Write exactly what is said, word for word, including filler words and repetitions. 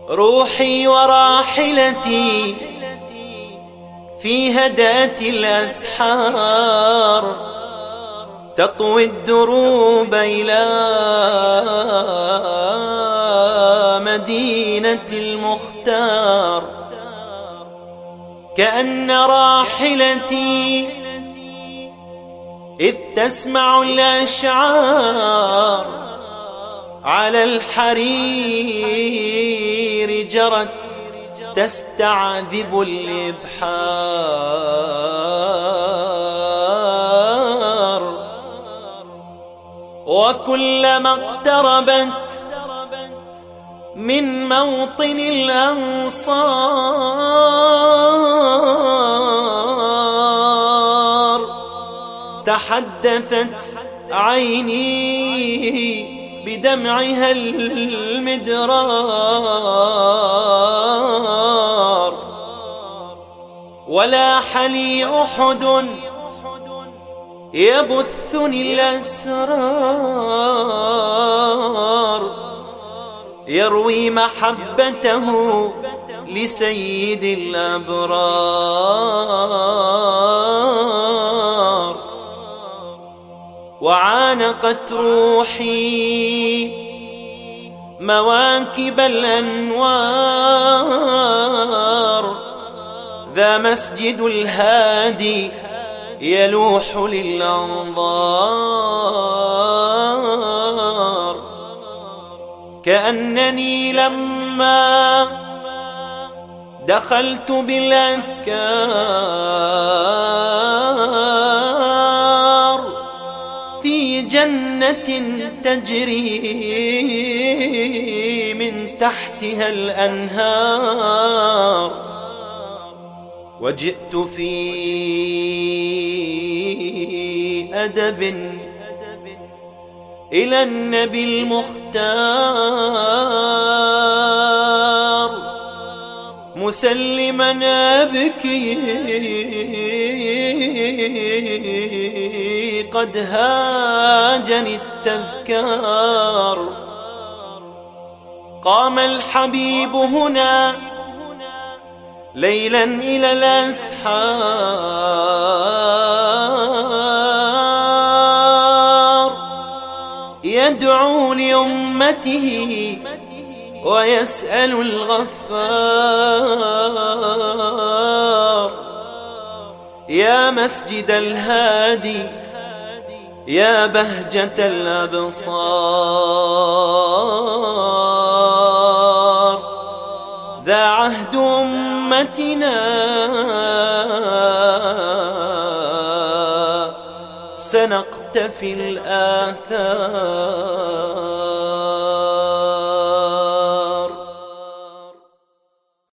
روحي وراحلتي في هداة الأسحار تطوي الدروب إلى مدينة المختار، كأن راحلتي إذ تسمع الأشعار على الحرير جرت تستعذب الإبحار، وكلما اقتربت من موطن الأنصار تحدثت عيني بدمعها المدرار، ولاح لي أحد يبثني الأسرار، يروي محبته لسيد الأبرار، وعانقت روحي مواكب الأنوار، ذا مسجد الهادي يلوح للأنظار، كأنني لما دخلت بالأذكار في جنة تجري من تحتها الأنهار، وجئت في أدب إلى النبي المختار، مسلما أبكي قد هاجني التذكار، قام الحبيب هنا ليلا إلى الأسحار يدعو لأمته ويسأل الغفار، يا مسجد الهادي يا بهجة الأبصار، ذا عهد أمتنا سنقتفي الآثار.